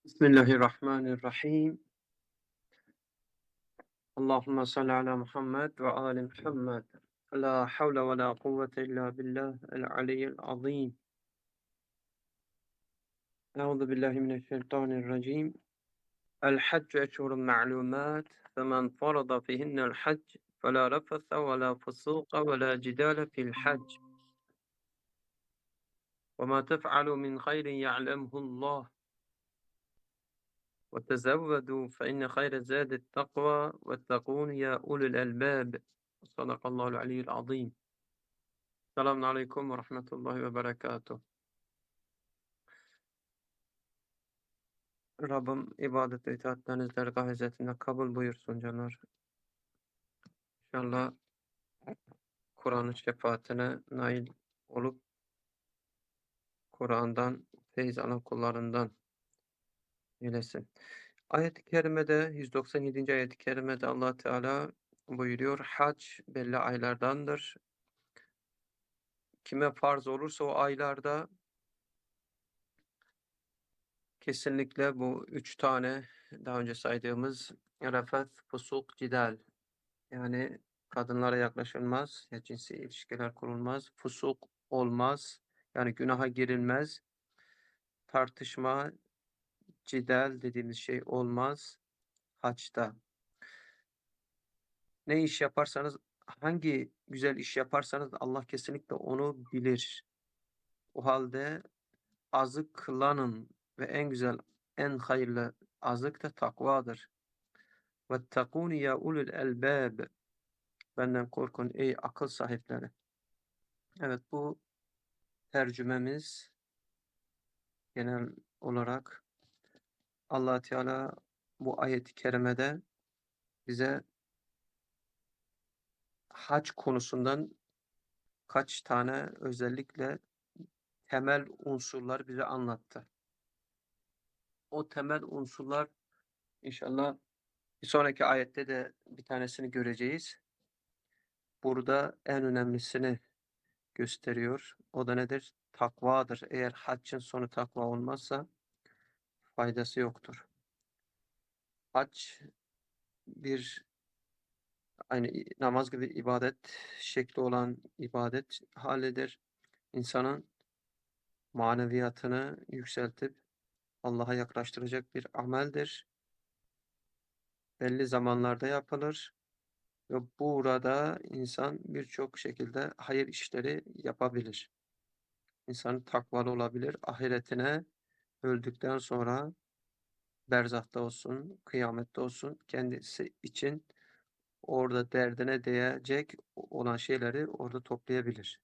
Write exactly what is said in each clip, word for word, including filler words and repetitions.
Bismillahirrahmanirrahim. Allahümme salli ala Muhammed ve ali Muhammed. La havle ve la kuvvete illa billah el-aliyyil azim. Euzu billahi mineşşeytanirracim. El-haccu eşhurun ma'lumat. Femen farada fihinnel hac fela rafese ve la fusuqa ve la cidale fil hac. Ve ma tef'alu min hayrin ya'lemhullah. Ve tezevvedu fe inne hayre zâdet takva vettekûn ya ulul elbâb. Sadakallahul aliyyil azim. Selamun aleyküm ve rahmetullahi ve berekatuh. Rabbim ibadet ve itaatlerinizi dergah izzetinde kabul buyursun canlar. İnşallah Kur'an'ın şefaatine nail olup Kur'an'dan feyiz alan kullarından eylesin. Ayet-i kerimede yüz doksan yedinci ayet-i kerimede Allah Teala buyuruyor. Hac belli aylardandır. Kime farz olursa o aylarda kesinlikle bu üç tane daha önce saydığımız rafet, fusuk, cidal, yani kadınlara yaklaşılmaz, ya cinsi ilişkiler kurulmaz, fusuk olmaz, yani günaha girilmez, tartışma, cidal dediğimiz şey olmaz haçta. Ne iş yaparsanız, hangi güzel iş yaparsanız Allah kesinlikle onu bilir. O halde azıklanın ve en güzel, en hayırlı azık da takvadır. وَاتَّقُونِ ya ulul elbab. Benden korkun ey akıl sahipleri. Evet, bu tercümemiz genel olarak Allah Teala bu ayet-i kerimede bize hac konusundan kaç tane özellikle temel unsurlar bize anlattı. O temel unsurlar inşallah bir sonraki ayette de bir tanesini göreceğiz. Burada en önemlisini gösteriyor. O da nedir? Takvadır. Eğer haccın sonu takva olmazsa faydası yoktur. Hac bir aynı namaz gibi ibadet şekli olan ibadet halidir. İnsanın maneviyatını yükseltip Allah'a yaklaştıracak bir ameldir. Belli zamanlarda yapılır ve burada insan birçok şekilde hayır işleri yapabilir. İnsan takvalı olabilir. Ahiretine öldükten sonra berzahta olsun, kıyamette olsun kendisi için orada derdine değecek olan şeyleri orada toplayabilir.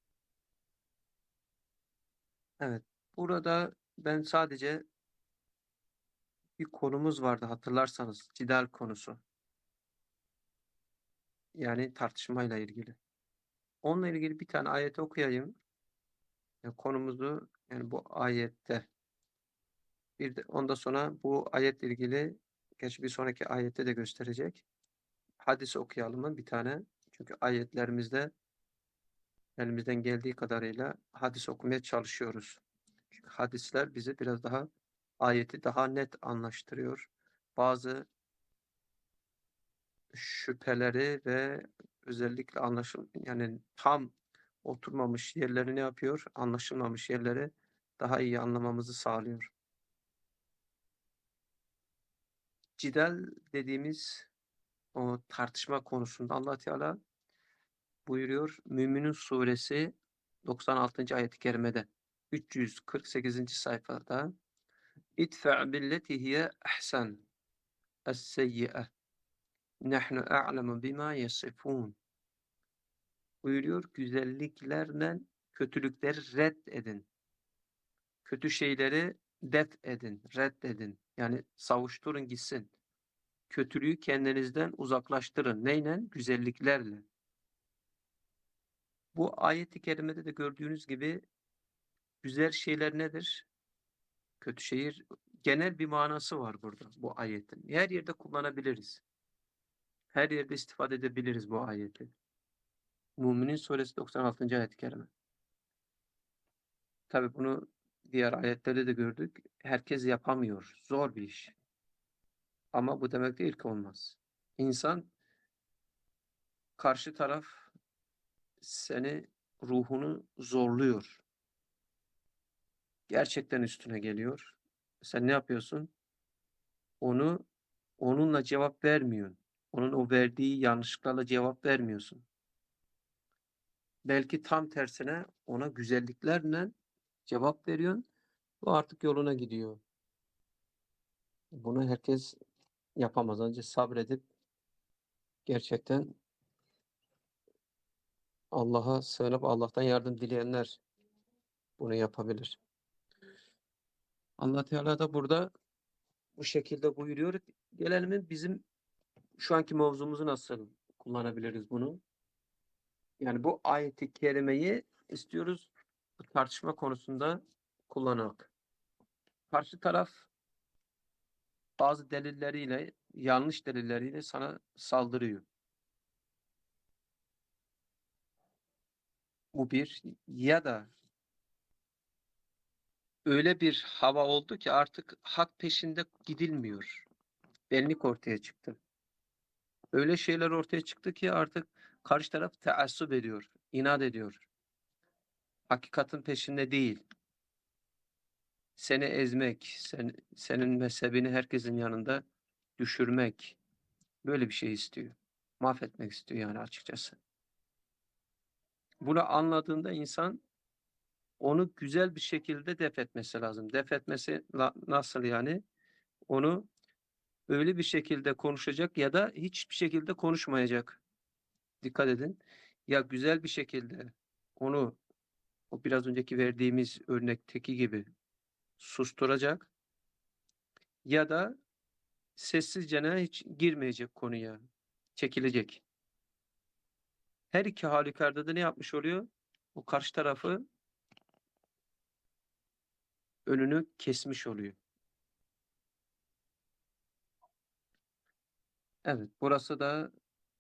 Evet, burada ben sadece bir konumuz vardı hatırlarsanız, cidal konusu. Yani tartışmayla ilgili. Onunla ilgili bir tane ayet okuyayım. Yani konumuzu yani bu ayette. Bir de ondan sonra bu ayetle ilgili, gerçi bir sonraki ayette de gösterecek. Hadis okuyalım mı bir tane? Çünkü ayetlerimizde elimizden geldiği kadarıyla hadis okumaya çalışıyoruz. Çünkü hadisler bizi biraz daha ayeti daha net anlaştırıyor. Bazı şüpheleri ve özellikle anlaşıl yani tam oturmamış yerleri ne yapıyor? Anlaşılmamış yerleri daha iyi anlamamızı sağlıyor. Cidal dediğimiz o tartışma konusunda Allah Teala buyuruyor. Müminun suresi doksan altıncı ayet-i kerimede üç yüz kırk sekizinci sayfada İdfe' billeti hiye ahsen es-seyyi'e nahnu a'lemu bima yasifun buyuruyor. Güzelliklerle kötülükleri red edin. Kötü şeyleri def edin, reddedin. Yani savuşturun gitsin. Kötülüğü kendinizden uzaklaştırın. Neyle? Güzelliklerle. Bu ayet-i kerimede de gördüğünüz gibi güzel şeyler nedir? Kötü şehir genel bir manası var burada bu ayetin. Her yerde kullanabiliriz. Her yerde istifade edebiliriz bu ayeti. Müminin suresi doksan altıncı ayet-i kerime. Tabi bunu diğer ayetlerde de gördük. Herkes yapamıyor. Zor bir iş. Ama bu demek değil ki olmaz. İnsan, karşı taraf seni, ruhunu zorluyor. Gerçekten üstüne geliyor. Sen ne yapıyorsun? Onu onunla cevap vermiyorsun. Onun o verdiği yanlışlıklarla cevap vermiyorsun. Belki tam tersine ona güzelliklerle cevap veriyorsun. O artık yoluna gidiyor. Bunu herkes yapamaz. Önce sabredip gerçekten Allah'a sığınıp Allah'tan yardım dileyenler bunu yapabilir. Allah Teala da burada bu şekilde buyuruyor. Gelelim bizim şu anki mevzumuzu nasıl kullanabiliriz bunu? Yani bu ayeti kerimeyi istiyoruz bu tartışma konusunda kullanarak. Karşı taraf bazı delilleriyle, yanlış delilleriyle sana saldırıyor. Bu bir. Ya da öyle bir hava oldu ki artık hak peşinde gidilmiyor. Benlik ortaya çıktı. Öyle şeyler ortaya çıktı ki artık karşı taraf teassup ediyor, inat ediyor. Hakikatin peşinde değil. Seni ezmek, sen, senin mezhebini herkesin yanında düşürmek, böyle bir şey istiyor. Mahvetmek istiyor yani açıkçası. Bunu anladığında insan onu güzel bir şekilde def etmesi lazım. Def etmesi nasıl yani? Onu öyle bir şekilde konuşacak ya da hiçbir şekilde konuşmayacak. Dikkat edin. Ya güzel bir şekilde onu, o biraz önceki verdiğimiz örnekteki gibi susturacak ya da sessizce hiç girmeyecek konuya. Çekilecek. Her iki halükarda da ne yapmış oluyor? O karşı tarafı önünü kesmiş oluyor. Evet, burası da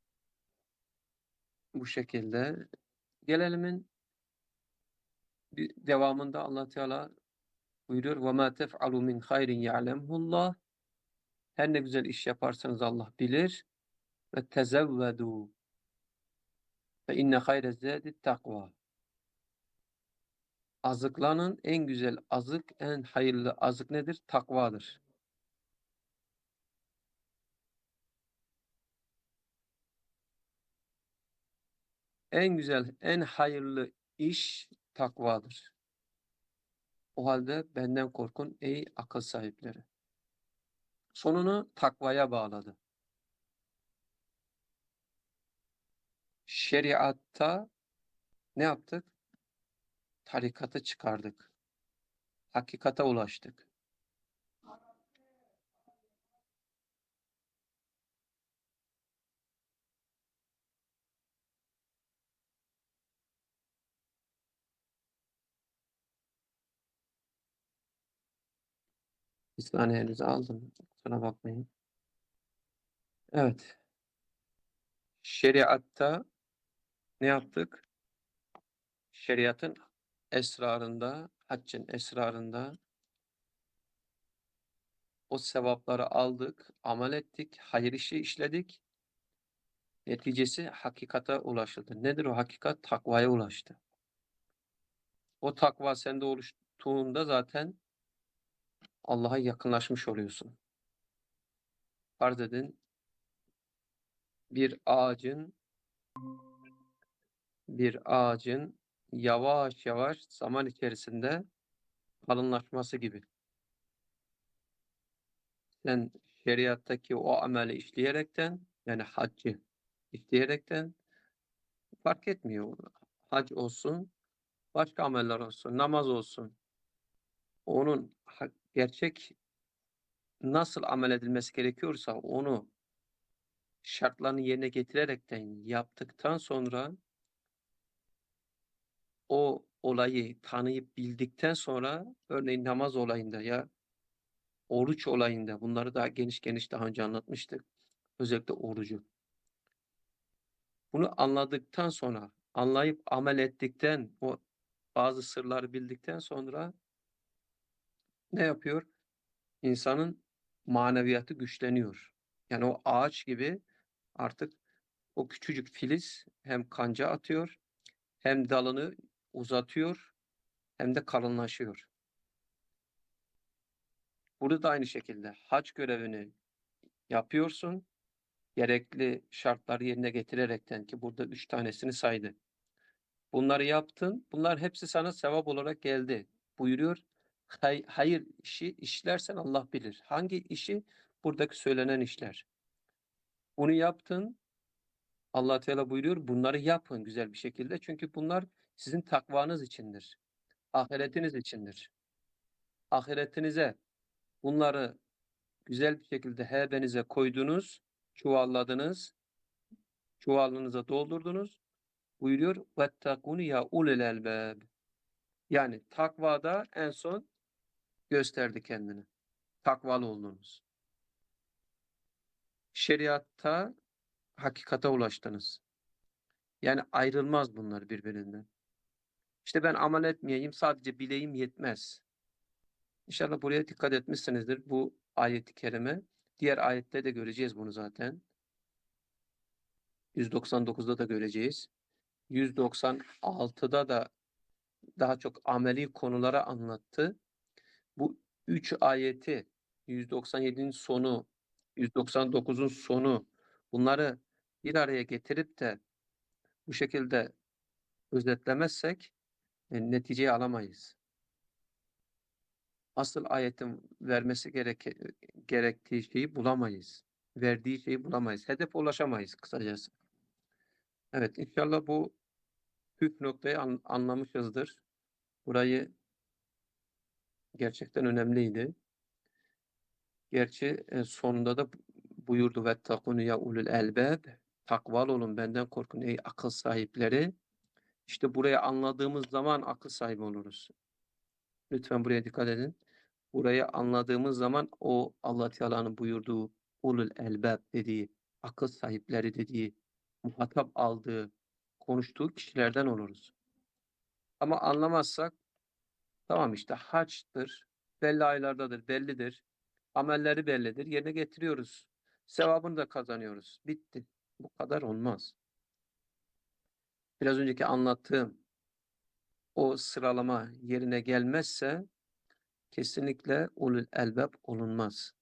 bu şekilde. Gelelimin devamında Allah Teala buyuruyor: وَمَا تَفْعَلُوا مِنْ خَيْرٍ يَعْلَمْهُ اللّٰهِ. Her ne güzel iş yaparsanız Allah bilir. Ve tezevvedû fe inne hayre zâdi takva. Azıklanın, en güzel azık, en hayırlı azık nedir? Takvadır. En güzel, en hayırlı iş takvadır. O halde benden korkun ey akıl sahipleri. Sonunu takvaya bağladı. Şeriatta ne yaptık? Tarikatı çıkardık. Hakikate ulaştık. Bir saniyenizi aldım. Kusura bakmayın. Evet. Şeriatta ne yaptık? Şeriatın esrarında, haccın esrarında o sevapları aldık, amel ettik, hayır işi işledik. Neticesi hakikate ulaşıldı. Nedir o hakikat? Takvaya ulaştı. O takva sende oluştuğunda zaten Allah'a yakınlaşmış oluyorsun. Farz edin, bir ağacın bir ağacın yavaş yavaş zaman içerisinde kalınlaşması gibi. Sen şeriattaki o ameli işleyerekten, yani haccı işleyerekten, fark etmiyor. Hac olsun, başka ameller olsun, namaz olsun. Onun gerçek nasıl amel edilmesi gerekiyorsa onu şartlarını yerine getirerekten yaptıktan sonra o olayı tanıyıp bildikten sonra, örneğin namaz olayında ya oruç olayında, bunları daha geniş geniş daha önce anlatmıştık. Özellikle orucu. Bunu anladıktan sonra, anlayıp amel ettikten, o bazı sırları bildikten sonra ne yapıyor? İnsanın maneviyatı güçleniyor. Yani o ağaç gibi artık o küçücük filiz hem kanca atıyor, hem dalını uzatıyor, hem de kalınlaşıyor. Burada da aynı şekilde hac görevini yapıyorsun. Gerekli şartları yerine getirerekten, ki burada üç tanesini saydı. Bunları yaptın. Bunlar hepsi sana sevap olarak geldi. Buyuruyor. Hay hayır işi işlersen Allah bilir. Hangi işi? Buradaki söylenen işler. Bunu yaptın. Allah Teala buyuruyor. Bunları yapın güzel bir şekilde. Çünkü bunlar sizin takvanız içindir. Ahiretiniz içindir. Ahiretinize bunları güzel bir şekilde hebenize koydunuz, çuvalladınız, çuvalınıza doldurdunuz. Buyuruyor. وَاتَّقُونِ ya ulul elbab. Yani takvada en son gösterdi kendini. Takvalı olduğunuz. Şeriatta hakikate ulaştınız. Yani ayrılmaz bunlar birbirinden. İşte ben amel etmeyeyim, sadece bileyim yetmez. İnşallah buraya dikkat etmişsinizdir. Bu ayet-i kerime. Diğer ayette de göreceğiz bunu zaten. yüz doksan dokuzda da göreceğiz. yüz doksan altıda da daha çok ameli konulara anlattı. Bu üç ayeti, yüz doksan yedinin sonu, yüz doksan dokuzun sonu, bunları bir araya getirip de bu şekilde özetlemezsek e, neticeyi alamayız. Asıl ayetin vermesi gereke, gerektiği şeyi bulamayız. Verdiği şeyi bulamayız. Hedefe ulaşamayız kısacası. Evet, inşallah bu püf noktayı an, anlamışızdır. Burayı gerçekten önemliydi. Gerçi e, sonunda da buyurdu ve takunu ya ulul elbab, takvalı olun, benden korkun ey akıl sahipleri. İşte burayı anladığımız zaman akıl sahibi oluruz. Lütfen buraya dikkat edin. Burayı anladığımız zaman o Allah Teala'nın buyurduğu ulul elbab dediği, akıl sahipleri dediği, muhatap aldığı, konuştuğu kişilerden oluruz. Ama anlamazsak tamam, işte haçtır, belli aylardadır, bellidir. Amelleri bellidir. Yerine getiriyoruz. Sevabını da kazanıyoruz. Bitti. Bu kadar olmaz. Biraz önceki anlattığım o sıralama yerine gelmezse kesinlikle ulul elbab olunmaz.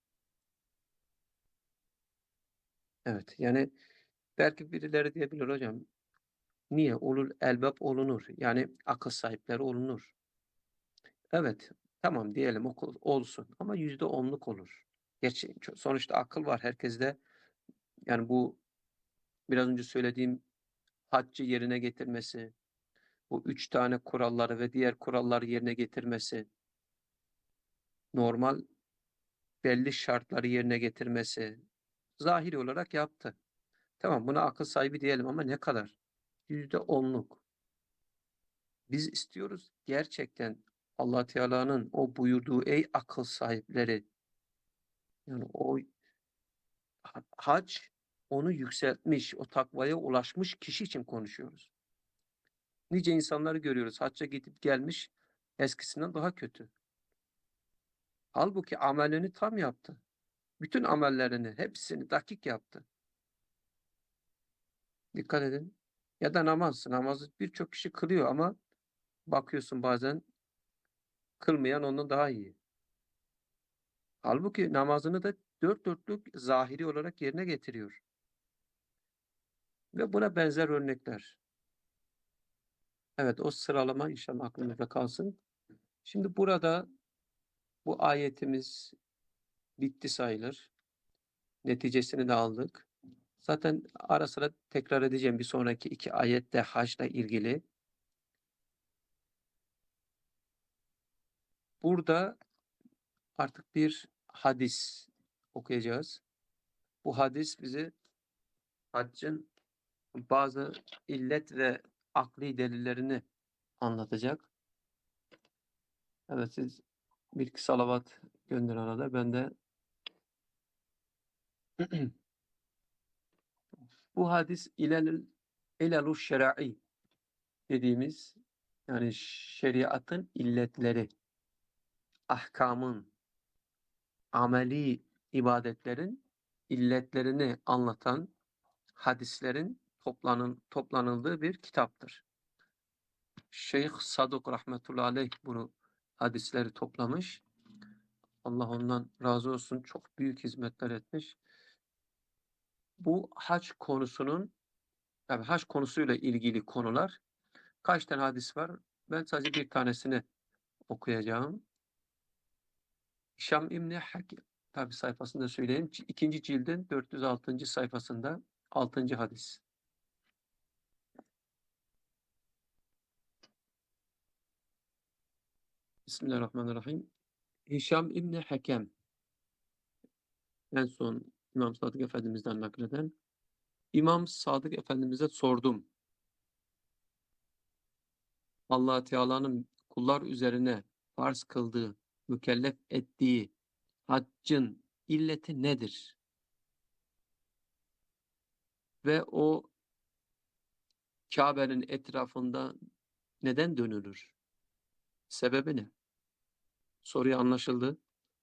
Evet. Yani belki birileri diyebilir, hocam niye ulul elbab olunur? Yani akıl sahipleri olunur. Evet. Tamam diyelim okul olsun ama yüzde onluk olur. Gerçi sonuçta akıl var herkeste. Yani bu biraz önce söylediğim haccı yerine getirmesi, bu üç tane kuralları ve diğer kuralları yerine getirmesi, normal belli şartları yerine getirmesi, zahiri olarak yaptı. Tamam, buna akıl sahibi diyelim ama ne kadar? Yüzde onluk. Biz istiyoruz gerçekten Allah Teala'nın o buyurduğu ey akıl sahipleri, yani o hac onu yükseltmiş, o takvaya ulaşmış kişi için konuşuyoruz. Nice insanları görüyoruz. Hacca gidip gelmiş, eskisinden daha kötü. Halbuki amelini tam yaptı. Bütün amellerini, hepsini dakik yaptı. Dikkat edin. Ya da namaz. Namazı birçok kişi kılıyor ama bakıyorsun bazen kılmayan ondan daha iyi. Halbuki namazını da dört dörtlük zahiri olarak yerine getiriyor. Ve buna benzer örnekler. Evet, o sıralama inşallah aklınızda kalsın. Şimdi burada bu ayetimiz bitti sayılır. Neticesini de aldık. Zaten ara sıra tekrar edeceğim bir sonraki iki ayette haçla ilgili. Burada artık bir hadis okuyacağız. Bu hadis bizi haccın bazı illet ve akli delillerini anlatacak. Evet, siz bir iki salavat gönder arada. Ben de bu hadis ilel ilelu şer'i dediğimiz, yani şeriatın illetleri, ahkamın, ameli ibadetlerin illetlerini anlatan hadislerin toplanın, toplanıldığı bir kitaptır. Şeyh Saduk rahmetullahi aleyh bunu hadisleri toplamış. Allah ondan razı olsun. Çok büyük hizmetler etmiş. Bu hac konusunun, yani hac konusuyla ilgili konular kaç tane hadis var? Ben sadece bir tanesini okuyacağım. Hişam İbni Hakim, tabi sayfasında söyleyeyim. İkinci cildin dört yüz altıncı sayfasında altıncı hadis. Bismillahirrahmanirrahim. Hişam İbni Hakem, en son İmam Sadık Efendimiz'den nakleden. İmam Sadık Efendimiz'e sordum. Allah Teala'nın kullar üzerine farz kıldığı, mükellef ettiği haccın illeti nedir? Ve o Kabe'nin etrafında neden dönülür? Sebebi ne? Soruyu anlaşıldı.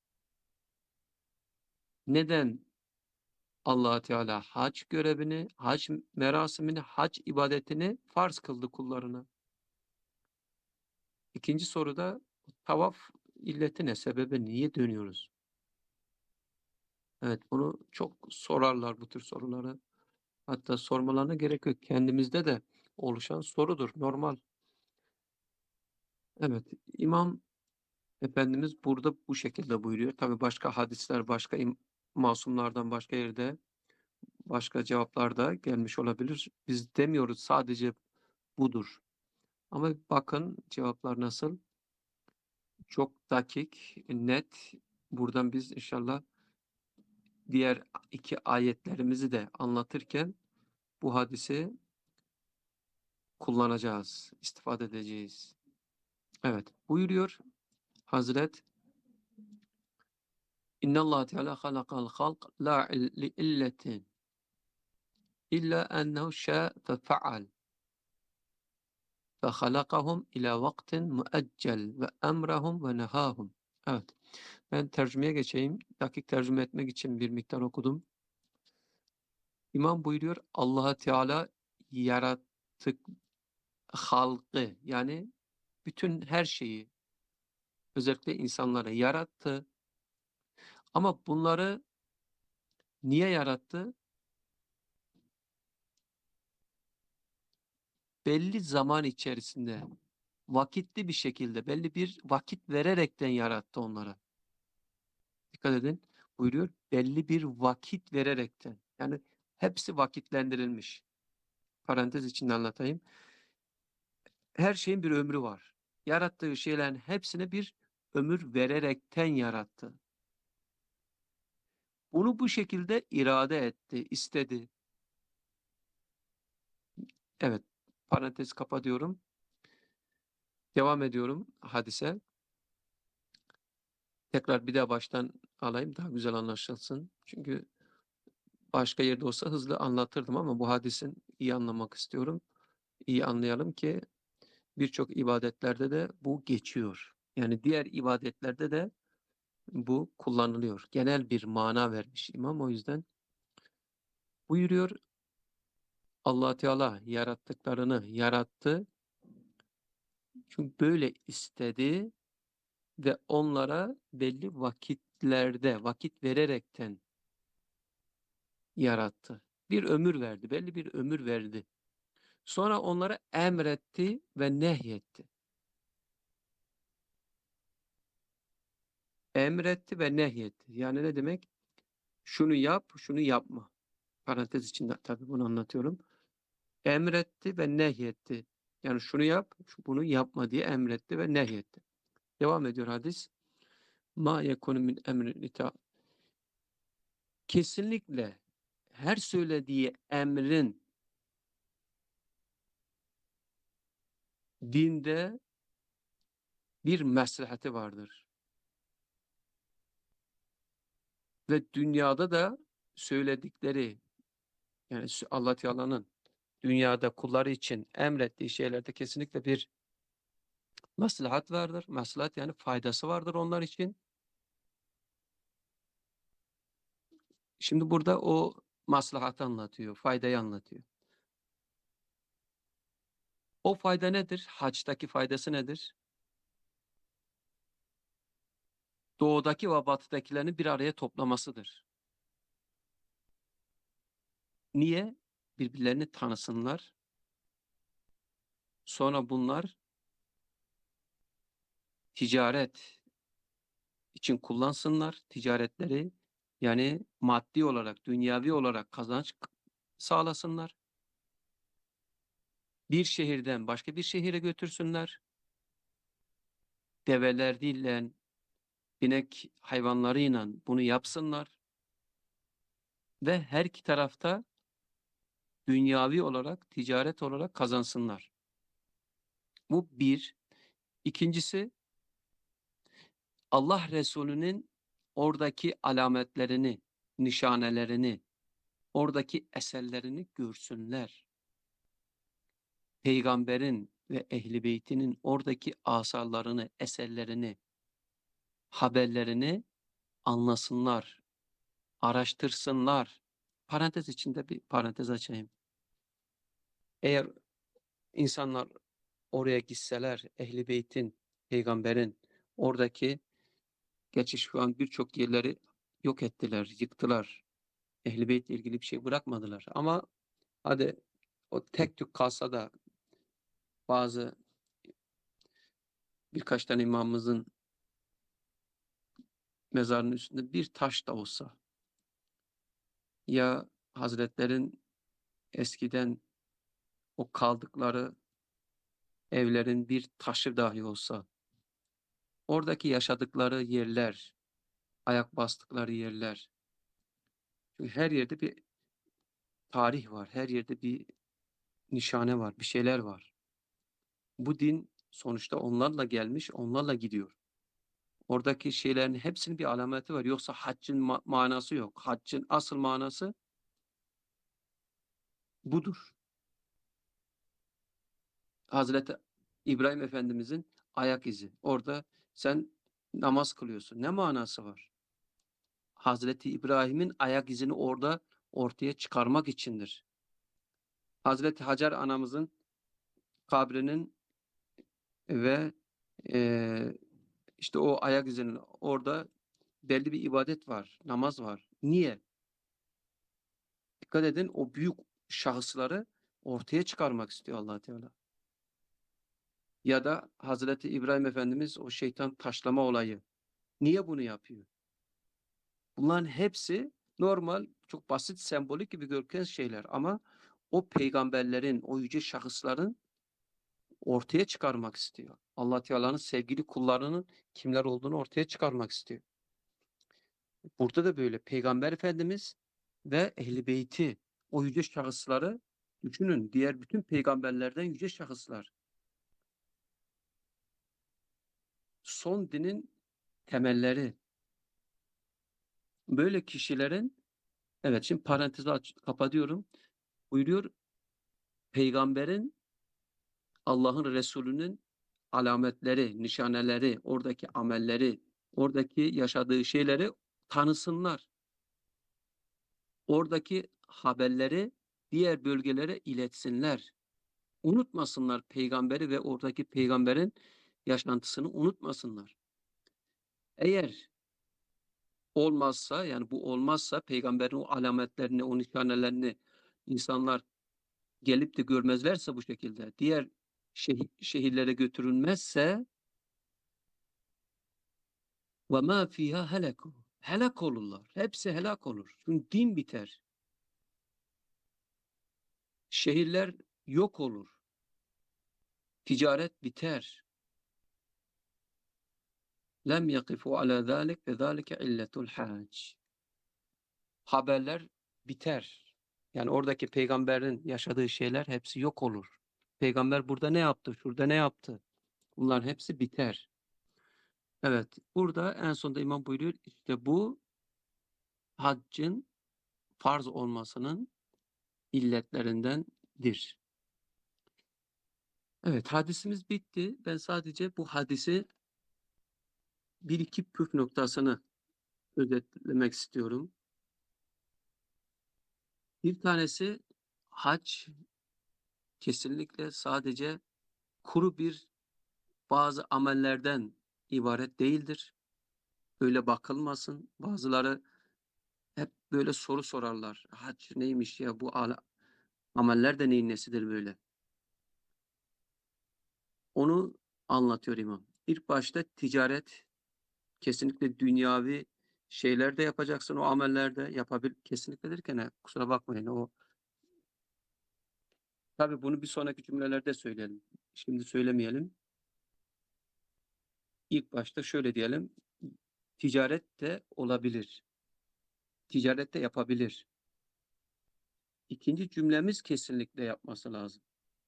Neden Allah Teala hac görevini, hac merasimini, hac ibadetini farz kıldı kullarına? İkinci soruda tavaf illeti ne? Sebebi niye dönüyoruz? Evet, bunu çok sorarlar bu tür soruları. Hatta sormalarına gerek yok. Kendimizde de oluşan sorudur. Normal. Evet, İmam Efendimiz burada bu şekilde buyuruyor. Tabii başka hadisler, başka im- masumlardan başka yerde başka cevaplar da gelmiş olabilir. Biz demiyoruz sadece budur. Ama bakın cevaplar nasıl? Çok dakik, net. Buradan biz inşallah diğer iki ayetlerimizi de anlatırken bu hadisi kullanacağız, istifade edeceğiz. Evet, buyuruyor Hazret İnna Allah Teala halakal halk la li illetin illa ennehu şa fe faal fe halakahum ila vaktin müeccel ve emrahum ve nehahum. Evet, ben tercümeye geçeyim. Dakik tercüme etmek için bir miktar okudum. İmam buyuruyor Allah Teala yarattık halkı, yani bütün her şeyi, özellikle insanları yarattı. Ama bunları niye yarattı? Belli zaman içerisinde, vakitli bir şekilde, belli bir vakit vererekten yarattı onlara. Dikkat edin, buyuruyor, belli bir vakit vererekten. Yani hepsi vakitlendirilmiş. Parantez içinde anlatayım. Her şeyin bir ömrü var. Yarattığı şeylerin hepsine bir ömür vererekten yarattı. Bunu bu şekilde irade etti, istedi. Evet, parantez kapatıyorum. Devam ediyorum hadise. Tekrar bir daha baştan alayım, daha güzel anlaşılsın. Çünkü başka yerde olsa hızlı anlatırdım ama bu hadisin iyi anlamak istiyorum. İyi anlayalım ki birçok ibadetlerde de bu geçiyor. Yani diğer ibadetlerde de bu kullanılıyor. Genel bir mana vermiş imam, o yüzden buyuruyor Allah Teala yarattıklarını yarattı. Çünkü böyle istedi ve onlara belli vakitlerde vakit vererekten yarattı. Bir ömür verdi, belli bir ömür verdi. Sonra onlara emretti ve nehyetti. Emretti ve nehyetti. Yani ne demek? Şunu yap, şunu yapma. Parantez içinde tabii bunu anlatıyorum. Emretti ve nehyetti. Yani şunu yap, bunu yapma diye emretti ve nehyetti. Devam ediyor hadis. Ma yekunu min emrin ita. Kesinlikle her söylediği emrin dinde bir maslahati vardır. Ve dünyada da söyledikleri, yani Allah Teala'nın dünyada kulları için emrettiği şeylerde kesinlikle bir Maslahat vardır. Maslahat yani faydası vardır onlar için. Şimdi burada o maslahatı anlatıyor, faydayı anlatıyor. O fayda nedir? Haçtaki faydası nedir? Doğudaki ve batıdakilerini bir araya toplamasıdır. Niye? Birbirlerini tanısınlar. Sonra bunlar ticaret için kullansınlar. Ticaretleri yani maddi olarak, dünyavi olarak kazanç sağlasınlar. Bir şehirden başka bir şehire götürsünler. Develeriyle, binek hayvanlarıyla bunu yapsınlar. Ve her iki tarafta dünyavi olarak, ticaret olarak kazansınlar. Bu bir. İkincisi, Allah Resulü'nün oradaki alametlerini, nişanelerini, oradaki eserlerini görsünler. Peygamberin ve Ehl-i Beytinin oradaki asarlarını, eserlerini, haberlerini anlasınlar, araştırsınlar. Parantez içinde bir parantez açayım. Eğer insanlar oraya gitseler, Ehl-i Beyt'in, peygamberin oradaki, gerçi şu an birçok yerleri yok ettiler, yıktılar. Ehl-i Beyt'le ilgili bir şey bırakmadılar. Ama hadi o tek tük kalsa da bazı birkaç tane imamımızın mezarının üstünde bir taş da olsa, ya Hazretlerin eskiden o kaldıkları evlerin bir taşı dahi olsa, oradaki yaşadıkları yerler, ayak bastıkları yerler, çünkü her yerde bir tarih var, her yerde bir nişane var, bir şeyler var. Bu din sonuçta onlarla gelmiş, onlarla gidiyor. Oradaki şeylerin hepsinin bir alameti var. Yoksa haccın ma manası yok. Haccın asıl manası budur. Hazreti İbrahim Efendimizin ayak izi. Orada sen namaz kılıyorsun. Ne manası var? Hazreti İbrahim'in ayak izini orada ortaya çıkarmak içindir. Hazreti Hacer anamızın kabrinin ve e, işte o ayak izinin orada belli bir ibadet var, namaz var. Niye? Dikkat edin, o büyük şahısları ortaya çıkarmak istiyor Allah Teala. Ya da Hazreti İbrahim Efendimiz o şeytan taşlama olayı. Niye bunu yapıyor? Bunların hepsi normal, çok basit, sembolik gibi görünen şeyler ama o peygamberlerin, o yüce şahısların ortaya çıkarmak istiyor. Allah Teala'nın sevgili kullarının kimler olduğunu ortaya çıkarmak istiyor. Burada da böyle Peygamber Efendimiz ve Ehl-i Beyti, o yüce şahısları düşünün, diğer bütün peygamberlerden yüce şahıslar. Son dinin temelleri. Böyle kişilerin, evet şimdi parantezi aç, kapatıyorum. Buyuruyor, peygamberin, Allah'ın Resulü'nün alametleri, nişaneleri, oradaki amelleri, oradaki yaşadığı şeyleri tanısınlar. Oradaki haberleri diğer bölgelere iletsinler. Unutmasınlar peygamberi ve oradaki peygamberin yaşantısını unutmasınlar. Eğer olmazsa, yani bu olmazsa, peygamberin o alametlerini, o nişanelerini insanlar gelip de görmezlerse, bu şekilde diğer şehir, şehirlere götürülmezse ve ma fiha heleku, helak olurlar. Hepsi helak olur. Çünkü din biter. Şehirler yok olur. Ticaret biter. Lem yakifu ala zalik ve zalike illetul hac. Haberler biter. Yani oradaki peygamberin yaşadığı şeyler hepsi yok olur. Peygamber burada ne yaptı, şurada ne yaptı? Bunların hepsi biter. Evet, burada en sonunda imam buyuruyor, işte bu haccın farz olmasının illetlerindendir. Evet, hadisimiz bitti. Ben sadece bu hadisi bir iki püf noktasını özetlemek istiyorum. Bir tanesi, hac kesinlikle sadece kuru bir bazı amellerden ibaret değildir. Öyle bakılmasın. Bazıları hep böyle soru sorarlar. Hac neymiş ya, bu ameller de neyin nesidir böyle? Onu anlatıyor imam. İlk başta ticaret, kesinlikle dünyavi şeyler de yapacaksın, o amellerde yapabil kesinlikle derken he, kusura bakmayın, o tabii bunu bir sonraki cümlelerde söyleyelim. Şimdi söylemeyelim. İlk başta şöyle diyelim. Ticaret de olabilir. Ticaret de yapabilir. İkinci cümlemiz kesinlikle yapması lazım.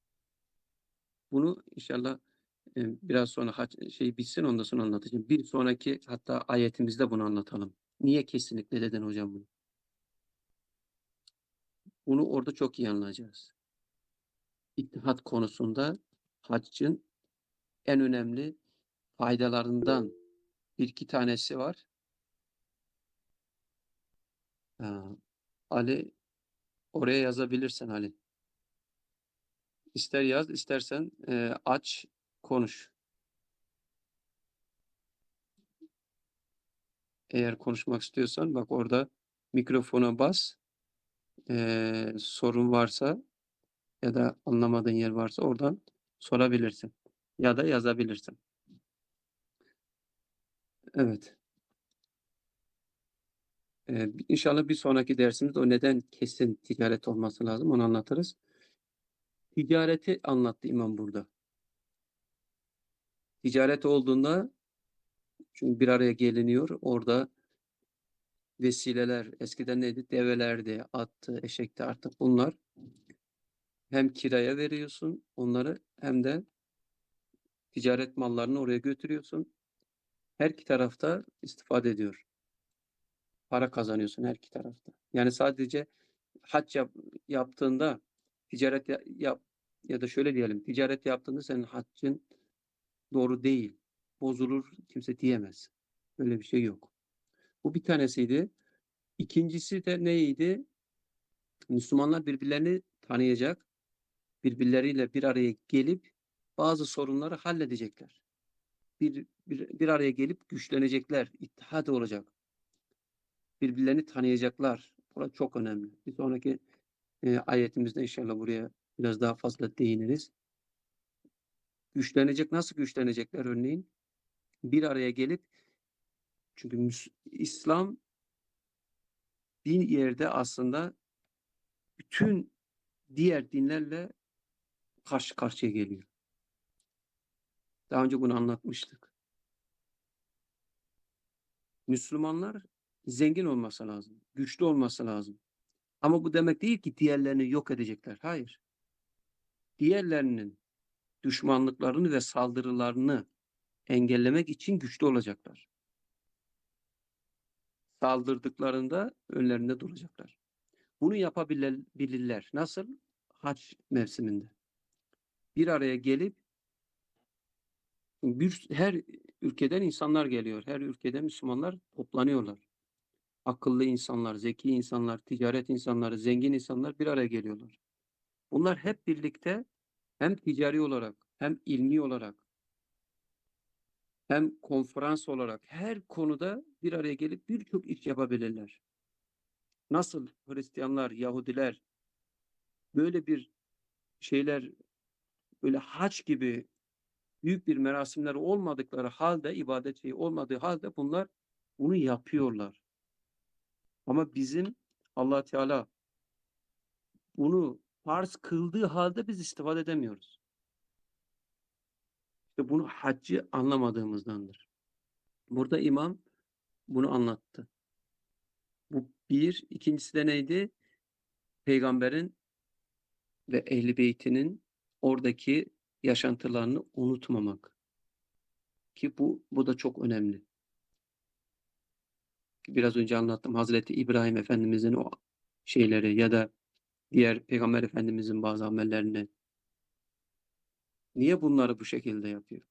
Bunu inşallah e, biraz sonra hac şey bitsin, ondan sonra anlatacağım. Bir sonraki hatta ayetimizde bunu anlatalım. Niye kesinlikle dedin hocam bunu? Bunu orada çok iyi anlayacağız. İttihat konusunda haccın en önemli faydalarından bir iki tanesi var. Ha, Ali, oraya yazabilirsen Ali. İster yaz, istersen e, aç, konuş. Eğer konuşmak istiyorsan bak, orada mikrofona bas. E, sorun varsa ya da anlamadığın yer varsa oradan sorabilirsin. Ya da yazabilirsin. Evet. E, inşallah bir sonraki dersimizde o neden kesin ticaret olması lazım onu anlatırız. Ticareti anlattı imam burada. Ticaret olduğunda, çünkü bir araya geliniyor. Orada vesileler, eskiden neydi? Develerdi, attı, eşekti, artık bunlar. Hem kiraya veriyorsun onları, hem de ticaret mallarını oraya götürüyorsun. Her iki tarafta istifade ediyor. Para kazanıyorsun her iki tarafta. Yani sadece hac yap, yaptığında ticaret ya, yap ya da şöyle diyelim, ticaret yaptığında senin haccın doğru değil, bozulur, kimse diyemez. Öyle bir şey yok. Bu bir tanesiydi. İkincisi de neydi? Müslümanlar birbirlerini tanıyacak, birbirleriyle bir araya gelip bazı sorunları halledecekler. Bir, bir, bir araya gelip güçlenecekler, ittihad olacak, birbirlerini tanıyacaklar. Burası çok önemli. Bir sonraki e, ayetimizde inşallah buraya biraz daha fazla değiniriz. Güçlenecek, nasıl güçlenecekler örneğin? Bir araya gelip, çünkü Müs- İslam bir yerde aslında bütün diğer dinlerle karşı karşıya geliyor. Daha önce bunu anlatmıştık. Müslümanlar zengin olması lazım, güçlü olması lazım. Ama bu demek değil ki diğerlerini yok edecekler. Hayır. Diğerlerinin düşmanlıklarını ve saldırılarını engellemek için güçlü olacaklar. Saldırdıklarında önlerinde duracaklar. Bunu yapabilirler. Nasıl? Hac mevsiminde. Bir araya gelip, bir, her ülkeden insanlar geliyor. Her ülkede Müslümanlar toplanıyorlar. Akıllı insanlar, zeki insanlar, ticaret insanları, zengin insanlar bir araya geliyorlar. Bunlar hep birlikte hem ticari olarak, hem ilmi olarak, hem konferans olarak her konuda bir araya gelip birçok iş yapabilirler. Nasıl Hristiyanlar, Yahudiler böyle bir şeyler, böyle hac gibi büyük bir merasimleri olmadıkları halde, ibadet şeyi olmadığı halde bunlar bunu yapıyorlar. Ama bizim Allah Teala bunu farz kıldığı halde biz istifade edemiyoruz. İşte bunu haccı anlamadığımızdandır. Burada imam bunu anlattı. Bu bir. İkincisi de neydi? Peygamberin ve Ehl-i Beytinin oradaki yaşantılarını unutmamak. Ki bu, bu da çok önemli. Biraz önce anlattım. Hazreti İbrahim Efendimizin o şeyleri ya da diğer Peygamber Efendimizin bazı amellerini Niye bunları bu şekilde yapıyor?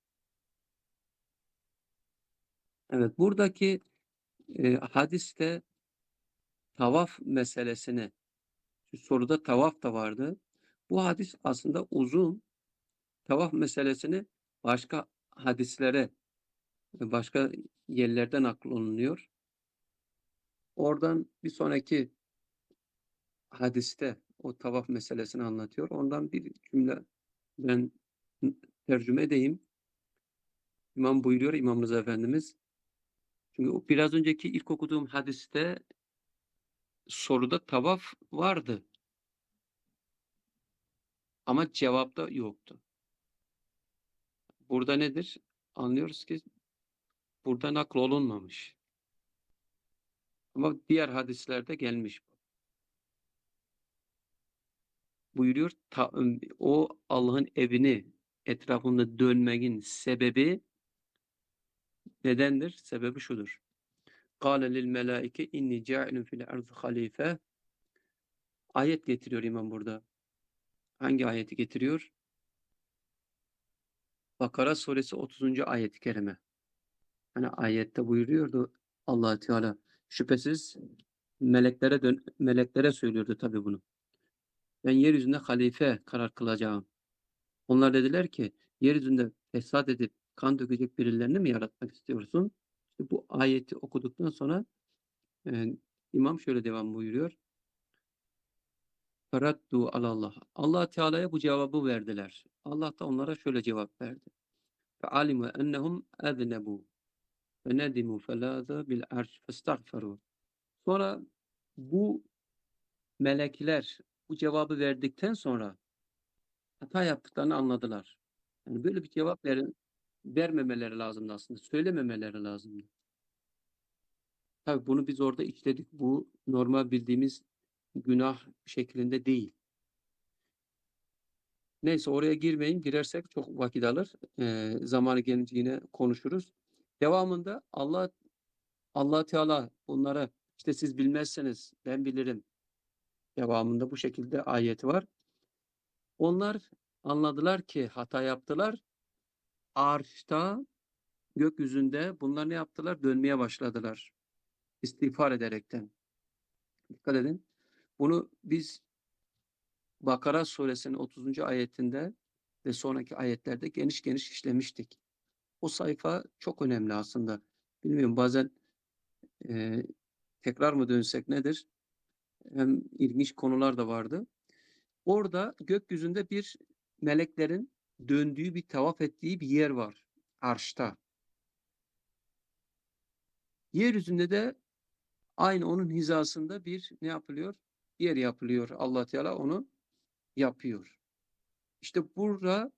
Evet, buradaki e, hadiste tavaf meselesini, şu soruda tavaf da vardı. Bu hadis aslında uzun. Tavaf meselesini başka hadislere, başka yerlerden aklınuyor. Oradan bir sonraki hadiste o tavaf meselesini anlatıyor. Ondan bir cümle ben tercüme edeyim. İmam buyuruyor, İmam Rıza Efendimiz. Çünkü o biraz önceki ilk okuduğum hadiste soruda tavaf vardı ama cevapta yoktu. Burada nedir? Anlıyoruz ki burada nakl olunmamış. Ama diğer hadislerde gelmiş. Buyuruyor, ta, o Allah'ın evini etrafında dönmenin sebebi nedendir? Sebebi şudur. Kâle lil melâike inni câilun fil ardı halife. Ayet getiriyor imam burada. Hangi ayeti getiriyor? Bakara suresi otuzuncu ayet-i kerime. Hani ayette buyuruyordu Allah Teala, şüphesiz meleklere dön meleklere söylüyordu tabii bunu. Ben yeryüzünde halife karar kılacağım. Onlar dediler ki yeryüzünde fesat edip kan dökecek birilerini mi yaratmak istiyorsun? İşte bu ayeti okuduktan sonra e, imam şöyle devam buyuruyor. Feraddu alallah. Allah Teala'ya bu cevabı verdiler. Allah da onlara şöyle cevap verdi. Fealimu ennehum eznebu ve nedimu felâze bil arş festagferu. Sonra bu melekler bu cevabı verdikten sonra hata yaptıklarını anladılar. Yani böyle bir cevap verin, vermemeleri lazımdı aslında. Söylememeleri lazımdı. Tabii bunu biz orada işledik. Bu normal bildiğimiz günah şeklinde değil. Neyse oraya girmeyin. Girersek çok vakit alır. Ee, zamanı gelince yine konuşuruz. Devamında Allah Allah Teala onlara işte siz bilmezseniz ben bilirim. Devamında bu şekilde ayeti var. Onlar anladılar ki hata yaptılar. Arşta, gökyüzünde bunlar ne yaptılar? Dönmeye başladılar. İstiğfar ederekten. Dikkat edin. Bunu biz Bakara suresinin otuzuncu ayetinde ve sonraki ayetlerde geniş geniş işlemiştik. O sayfa çok önemli aslında. Bilmiyorum bazen e, tekrar mı dönsek nedir? Hem ilginç konular da vardı. Orada gökyüzünde bir meleklerin döndüğü bir tavaf ettiği bir yer var. Arşta. Yeryüzünde de aynı onun hizasında bir ne yapılıyor? Yer yapılıyor. Allah Teala onu yapıyor. İşte burada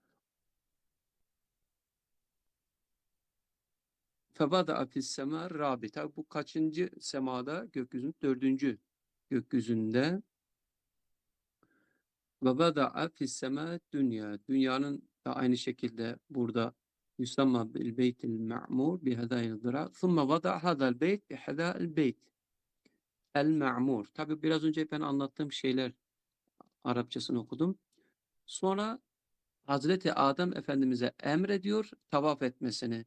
febada fis sema rabita, bu kaçıncı semada? Gökyüzünün dördüncü gökyüzünde. Ve bada fis sema dünya, dünyanın da aynı şekilde burada yusamma bil beytil ma'mur bi hadayil zira thumma vada hadal beyt bi hadal beyt el ma'mur. Tabi biraz önce ben anlattığım şeyler Arapçasını okudum. Sonra Hazreti Adem Efendimiz'e emrediyor tavaf etmesini.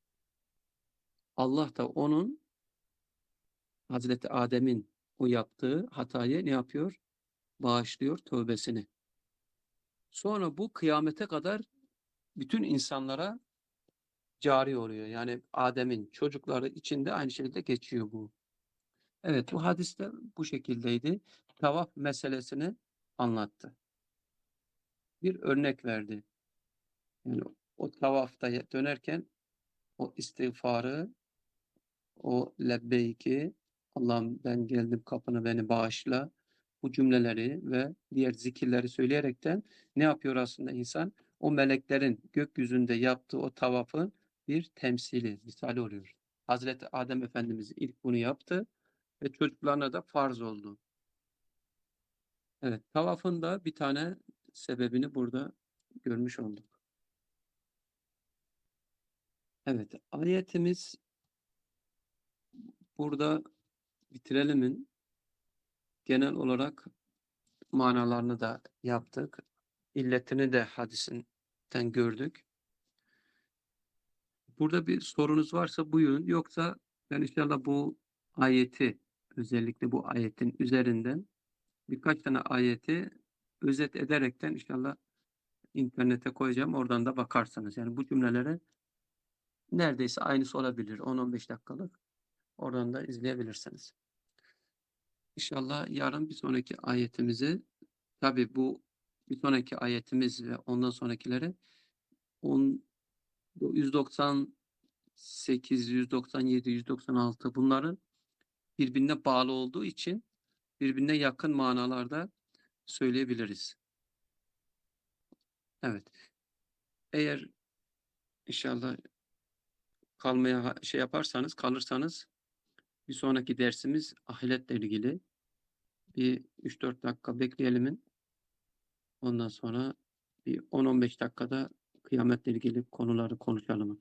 Allah da onun, Hazreti Adem'in o yaptığı hatayı ne yapıyor? Bağışlıyor tövbesini. Sonra bu kıyamete kadar bütün insanlara cari oluyor. Yani Adem'in çocukları içinde aynı şekilde geçiyor bu. Evet, bu hadiste bu şekildeydi. Tavaf meselesini anlattı. Bir örnek verdi. Yani o tavafta dönerken o istiğfarı, o lebbeyki, Allah'ım ben geldim kapına beni bağışla, bu cümleleri ve diğer zikirleri söyleyerekten ne yapıyor aslında insan? O meleklerin gökyüzünde yaptığı o tavafın bir temsili, misali oluyor. Hazreti Adem Efendimiz ilk bunu yaptı ve çocuklarına da farz oldu. Evet, tavafın da bir tane sebebini burada görmüş olduk. Evet, ayetimiz burada bitirelimin genel olarak manalarını da yaptık. İlletini de hadisin ayetten gördük. Burada bir sorunuz varsa buyurun. Yoksa ben inşallah bu ayeti, özellikle bu ayetin üzerinden birkaç tane ayeti özet ederekten inşallah internete koyacağım. Oradan da bakarsınız. Yani bu cümlelere neredeyse aynısı olabilir. on on beş dakikalık. Oradan da izleyebilirsiniz. İnşallah yarın bir sonraki ayetimizi, tabii bu bir sonraki ayetimiz ve ondan sonrakileri on, yüz doksan sekiz, yüz doksan yedi, yüz doksan altı bunların birbirine bağlı olduğu için birbirine yakın manalarda söyleyebiliriz. Evet. Eğer inşallah kalmaya şey yaparsanız, kalırsanız bir sonraki dersimiz ahiretle ilgili. Bir üç dört dakika bekleyelim. Ondan sonra bir on on beş dakikada kıyametle ilgili konuları konuşalım.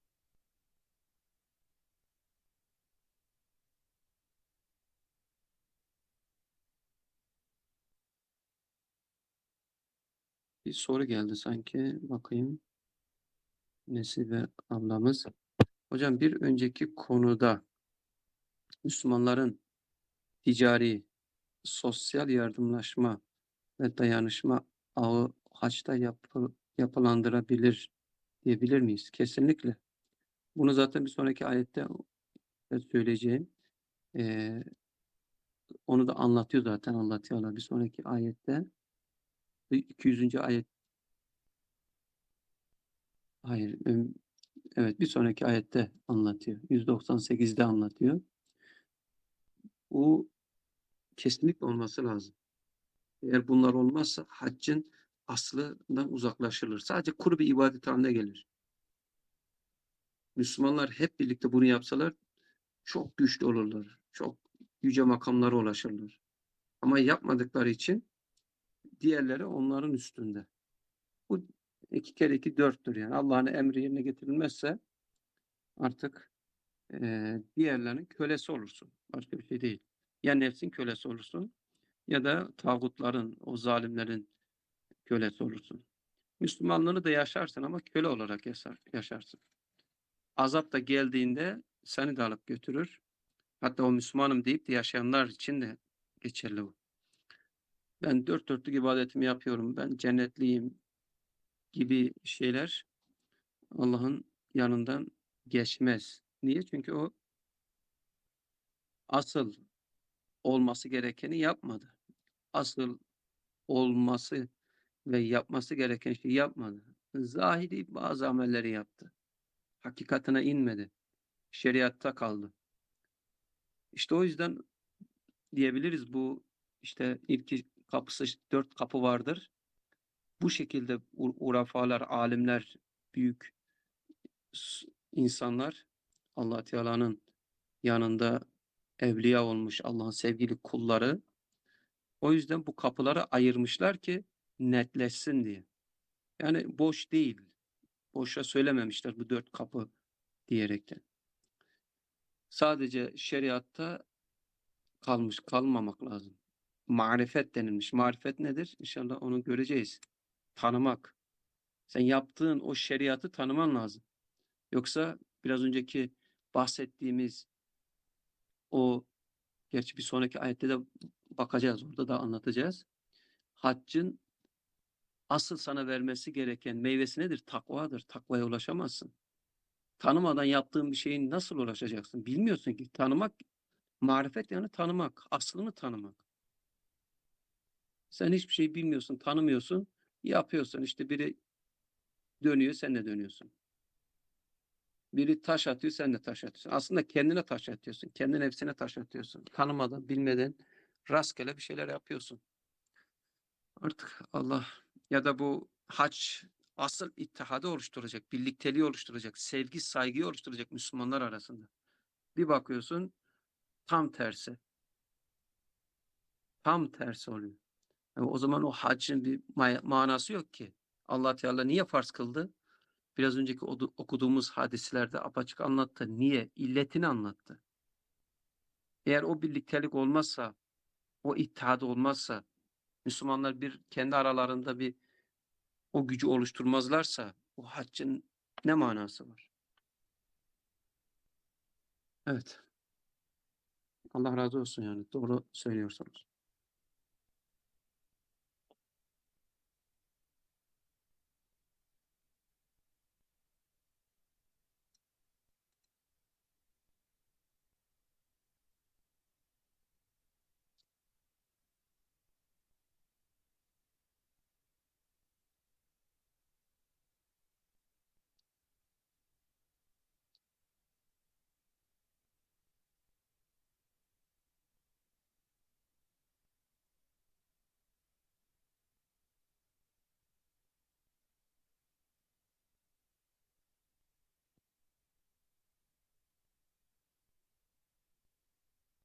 Bir soru geldi sanki. Bakayım. Nesibe ablamız. Hocam bir önceki konuda Müslümanların ticari, sosyal yardımlaşma ve dayanışma ağı haçta yapı, yapılandırabilir diyebilir miyiz? Kesinlikle. Bunu zaten bir sonraki ayette söyleyeceğim. Ee, onu da anlatıyor zaten Allah Teala bir sonraki ayette. iki yüzüncü ayet. Hayır. Evet, bir sonraki ayette anlatıyor. yüz doksan sekizde anlatıyor. Bu kesinlikle olması lazım. Eğer bunlar olmazsa haccın aslından uzaklaşılır. Sadece kuru bir ibadet haline gelir. Müslümanlar hep birlikte bunu yapsalar çok güçlü olurlar. Çok yüce makamlara ulaşırlar. Ama yapmadıkları için diğerleri onların üstünde. Bu iki kere iki dörttür yani. Allah'ın emri yerine getirilmezse artık e, diğerlerinin kölesi olursun. Başka bir şey değil. Ya nefsin kölesi olursun ya da tağutların, o zalimlerin kölesi olursun. Müslümanlığını da yaşarsın ama köle olarak yaşar, yaşarsın. Azap da geldiğinde seni de alıp götürür. Hatta o Müslümanım deyip de yaşayanlar için de geçerli bu. Ben dört dörtlük ibadetimi yapıyorum, ben cennetliyim gibi şeyler Allah'ın yanından geçmez. Niye? Çünkü o asıl olması gerekeni yapmadı. Asıl olması ve yapması gereken şeyi yapmadı. Zahiri bazı amelleri yaptı. Hakikatine inmedi. Şeriatta kaldı. İşte o yüzden diyebiliriz bu işte ilk kapısı dört kapı vardır. Bu şekilde urafalar, alimler, büyük insanlar Allah Teala'nın yanında evliya olmuş Allah'ın sevgili kulları. O yüzden bu kapıları ayırmışlar ki netleşsin diye. Yani boş değil. Boşa söylememişler bu dört kapı diyerekten. Sadece şeriatta kalmış, kalmamak lazım. Marifet denilmiş. Marifet nedir? İnşallah onu göreceğiz. Tanımak. Sen yaptığın o şeriatı tanıman lazım. Yoksa biraz önceki bahsettiğimiz o, gerçi bir sonraki ayette de bakacağız. Orada da anlatacağız. Haccın asıl sana vermesi gereken meyvesi nedir? Takvadır. Takvaya ulaşamazsın. Tanımadan yaptığın bir şeyin nasıl ulaşacaksın? Bilmiyorsun ki. Tanımak, marifet yani tanımak. Aslını tanımak. Sen hiçbir şey bilmiyorsun, tanımıyorsun. Yapıyorsun. İşte biri dönüyor, sen de dönüyorsun. Biri taş atıyor, sen de taş atıyorsun. Aslında kendine taş atıyorsun. Kendi nefsine taş atıyorsun. Tanımadan, bilmeden rastgele bir şeyler yapıyorsun. Artık Allah ya da bu hac asıl ittihadı oluşturacak, birlikteliği oluşturacak, sevgi, saygıyı oluşturacak Müslümanlar arasında. Bir bakıyorsun tam tersi. Tam tersi oluyor. Yani o zaman o haccın bir manası yok ki. Allah Teala niye farz kıldı? Biraz önceki okuduğumuz hadislerde apaçık anlattı. Niye? İlletini anlattı. Eğer o birliktelik olmazsa, o ittihad olmazsa, Müslümanlar bir kendi aralarında bir o gücü oluşturmazlarsa o haccın ne manası var? Evet. Allah razı olsun yani. Doğru söylüyorsunuz.